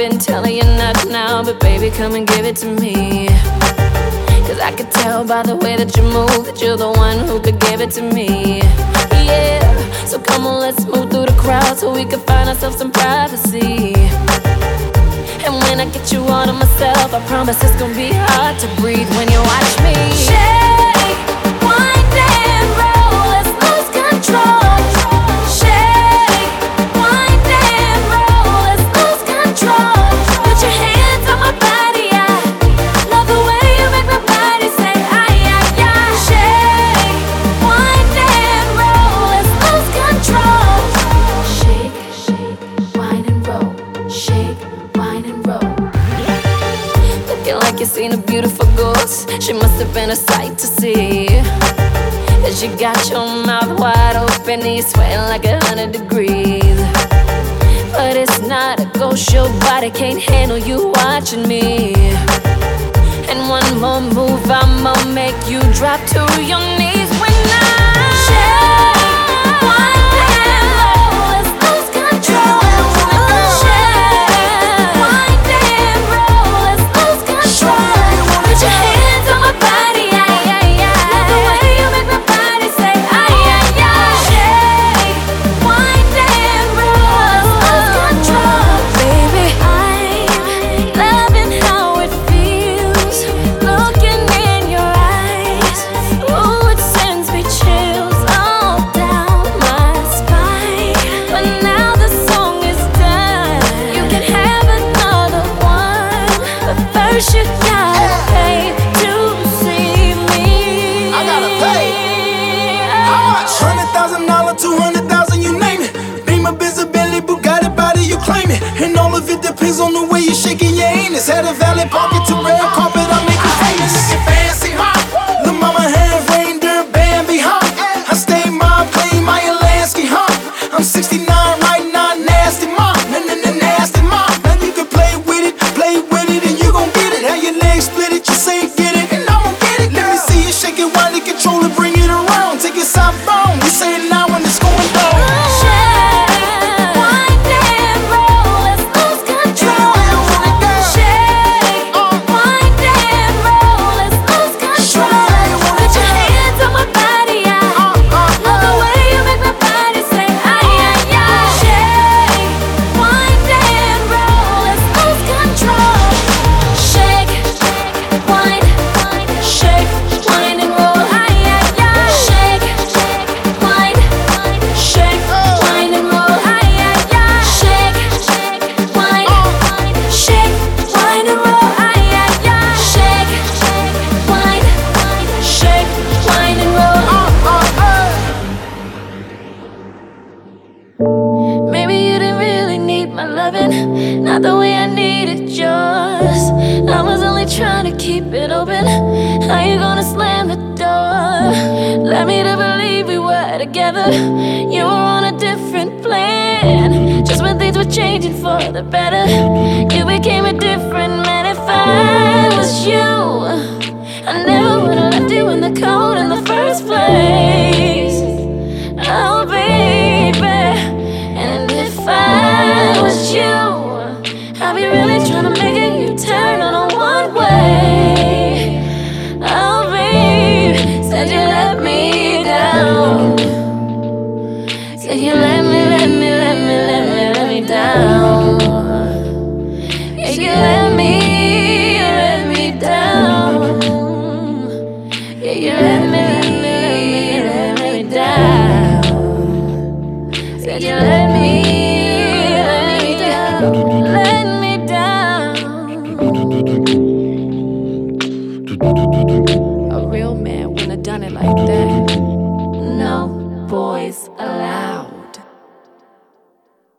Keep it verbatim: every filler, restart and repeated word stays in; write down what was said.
been telling you not now, but baby, come and give it to me. Cause I could tell by the way that you move that you're the one who could give it to me. Yeah, so come on, let's move through the crowd so we can find ourselves some privacy. And when I get you all to myself, I promise it's gonna be hard to breathe when you watch me. Shake, wind and roll, let's lose control. Shake, wind and roll, let's lose control. Put your hands on my body, I love the way you make my body say ay, ay, ay. Shake, wind and roll, let's lose control. Shake, shake, wind and roll. Shake, wind and roll. Looking like you seen a beautiful ghost. She must have been a sight to see. Cause you got your mouth wide open and you're sweating like a hundred degrees. But it's not a ghost, your body can't handle you watching me. And one more move, I'ma make you drop to your knees when I shake, wind and roll, let's lose control. Shake, wind and roll, let's lose control. Put your hands on my body, ay, ay, ay. Love the way you make my body say ay, ay, ay. Shake, wind and roll, let's lose control. Baby, I'm loving how it feels, looking in your eyes. Ooh, it sends me chills all down my spine. But now the song is done, you can have another one, but first you gotta pay to see me. I gotta pay. How much? Hundred thousand dollar, two hundred thousand, you name it. Beamer, Benz, Bentley, Bugatti, body, you claim it. And all of it depends on the way you shaking your anus. Had a valet parking to red carpet, I make you famous. Looking fancy, huh? Lil' mama have reindeer Bambi, huh? I stay my plane, my Alaska, huh? I'm sixty-nine right now, nasty mom, n n n nasty mom. Now you can play with it, play with it, and you gon' get it. How your legs split it, you say get it, and I'm gon' get it. Let me see you shake it, wind it, control it, bring it around. Take it southbound, you say it now when it's going down. Shake, wind and roll, let's lose control. Shake, wind and roll, let's lose control. Put your hands on my body, I love the way you make my body say ay, ay, ay. Shake, wind and roll, let's lose control. Shake, wind, shake, wind and roll, ay, ay, ay. Shake, wind, shake, wind and roll, ay, ay, ay. Shake, wind, shake, wind and roll, ay, ay, ay. Shake, wind, shake, wind and roll. Maybe you didn't really need my loving, not the way I needed yours. I was only trying to keep it open. How you gonna slam the door? Led me to believe we were together. You were on a different plan. Just when things were changing for the better, you became a different man. If I was you, I never would've left you in the cold in the first place.